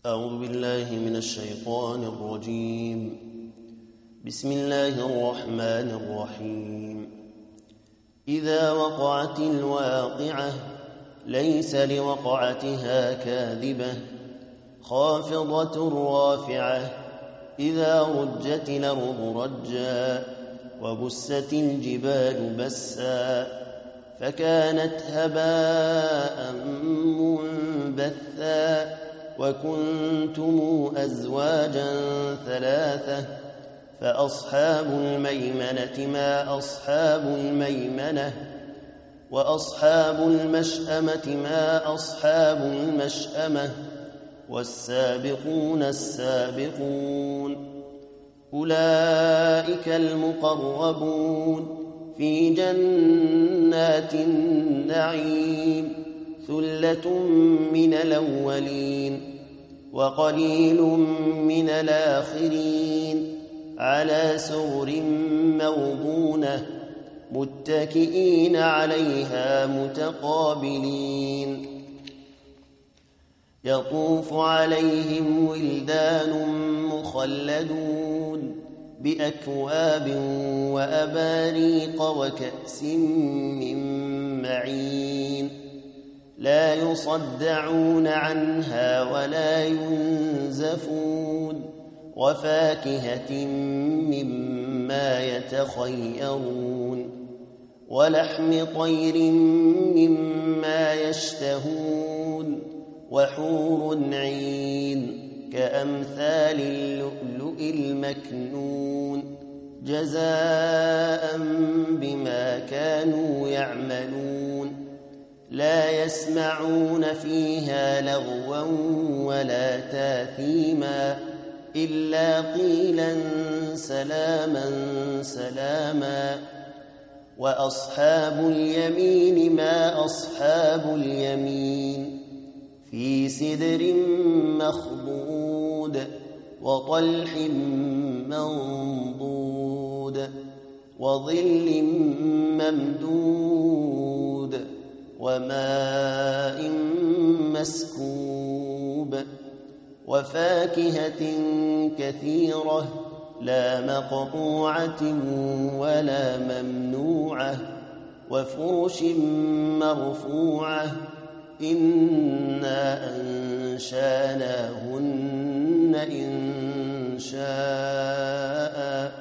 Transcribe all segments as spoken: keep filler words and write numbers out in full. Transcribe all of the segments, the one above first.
أعوذ بالله من الشيطان الرجيم. بسم الله الرحمن الرحيم. إذا وقعت الواقعة ليس لوقعتها كاذبة خافضة رافعة إذا رجت الأرض رجا وبست الجبال بسا فكانت هباء منبثا وكنتم أزواجا ثلاثة فأصحاب الميمنة ما أصحاب الميمنة وأصحاب المشأمة ما أصحاب المشأمة والسابقون السابقون أولئك المقربون في جنات النعيم ثلة من الأولين وقليل من الآخرين على سرر موضونة متكئين عليها متقابلين يطوف عليهم ولدان مخلدون بأكواب وأباريق وكأس من معين لا يصدعون عنها ولا ينزفون وفاكهة مما يتخيرون ولحم طير مما يشتهون وحور عين كأمثال اللؤلؤ المكنون جزاء بما كانوا يعملون لا يسمعون فيها لغوا ولا تاثيما إلا قيلا سلاما سلاما وأصحاب اليمين ما أصحاب اليمين في سدر مخضود وطلح منضود وظل ممدود وماء مسكوب وفاكهة كثيرة لا مقطوعة ولا ممنوعة وفرش مرفوعة إنا أنشاناهن إن شاء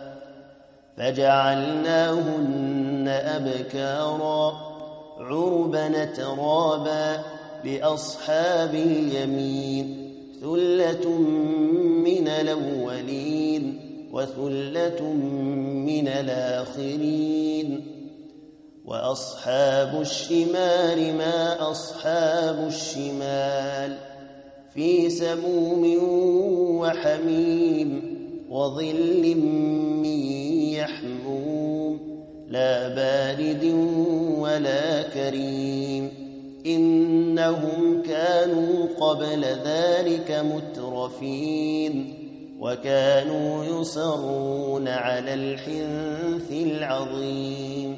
فجعلناهن أبكارا عربا ترابا لأصحاب اليمين ثلة من الأولين وثلة من الآخرين وأصحاب الشمال ما أصحاب الشمال في سموم وحميم وظل من يحموم لا بارد ولا كريم إنهم كانوا قبل ذلك مترفين وكانوا يصرون على الحنث العظيم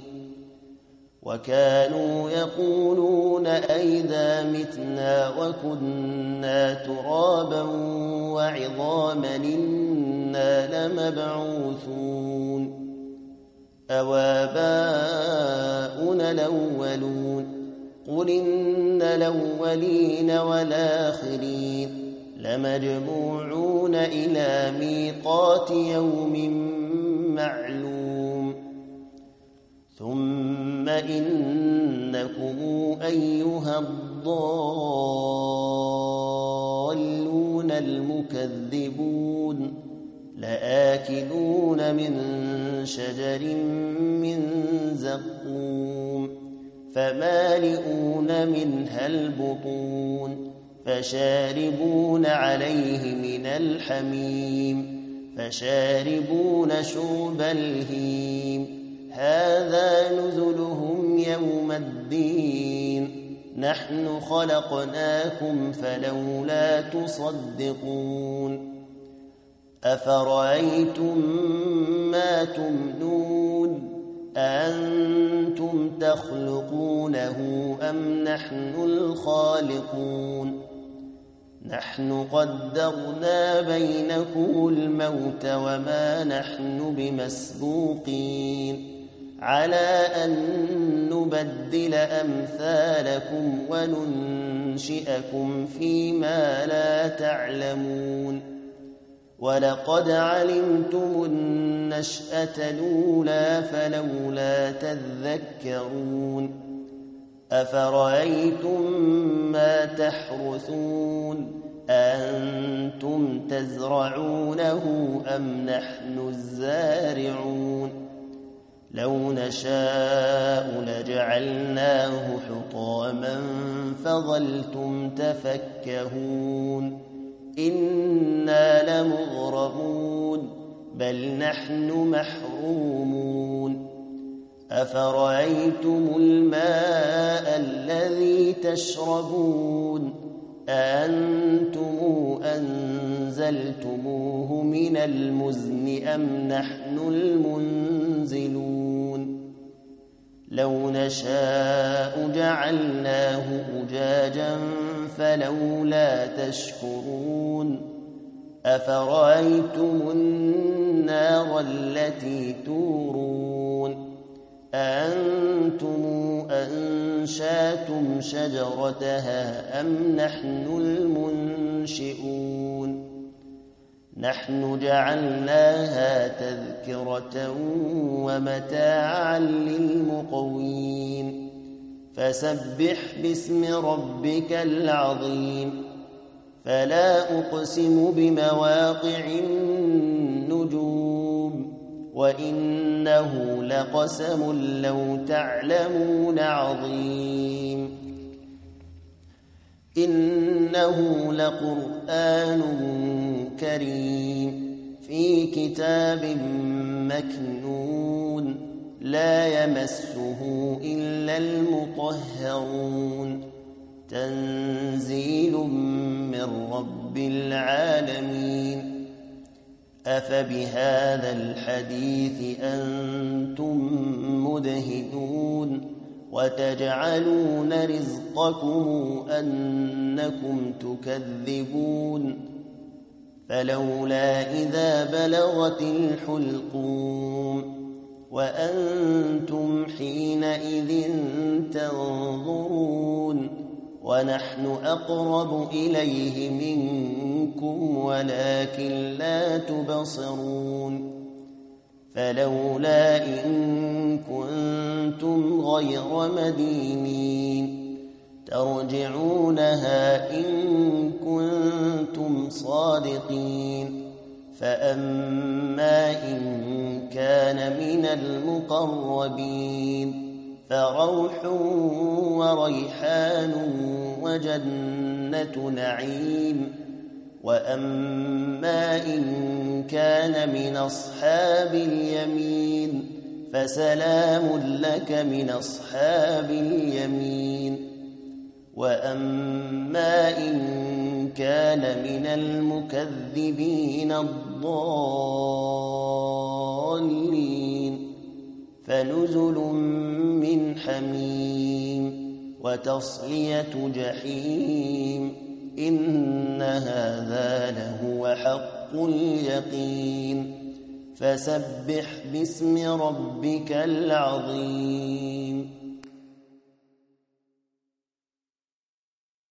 وكانوا يقولون أئذا متنا وكنا ترابا وعظاما إنا لمبعوثون أوآباؤنا الأولون قل إن الأولين والآخرين لمجموعون إلى ميقات يوم معلوم ثم إنكم أيها الضالون المكذبون لآكلون من شجر من زقوم فمالئون منها البطون فشاربون عليه من الحميم فشاربون شرب الهيم هذا نزلهم يوم الدين نحن خلقناكم فلولا تصدقون أفرأيتم ما تمنون أأنتم تخلقونه أم نحن الخالقون نحن قدرنا بينكم الموت وما نحن بمسبوقين على أن نبدل أمثالكم وننشئكم فيما لا تعلمون ولقد علمتم النشأة الأولى فلولا تذكرون أفرأيتم ما تحرثون أأنتم تزرعونه أم نحن الزارعون لو نشاء لجعلناه حطاما فظلتم تفكهون إنا لمغرمون بل نحن محرومون أفرأيتم الماء الذي تشربون أأنتم أنزلتموه من المزن أم نحن المنزلون لو نشاء جعلناه أجاجا فلولا تشكرون أفرأيتم النار التي تورون أأنتم أنشأتم شجرتها أم نحن المنشئون نحن جعلناها تذكرة ومتاعا للمقوين فسبح باسم ربك العظيم فلا أقسم بمواقع النجوم وإنه لقسم لو تعلمون عظيم إنه لقرآن كريم في كتاب مكنون لا يمسه إلا المطهرون تنزيل من رب العالمين أفبهذا الحديث أنتم مدهنون وتجعلون رزقكم أنكم تكذبون فلولا إذا بلغت الحلقوم وأنتم حينئذ تنظرون ونحن أقرب إليه منكم ولكن لا تبصرون فلولا إن كنتم غير مدينين ترجعونها إن كنتم صادقين فأما إن كان من المقربين فروح وريحان وجنة نعيم وأما إن كان من أصحاب اليمين فسلام لك من أصحاب اليمين وأما إن كان من المكذبين الضالين فنزل من حميم وتصلية جحيم إن هذا لهو حق اليقين فسبح باسم ربك العظيم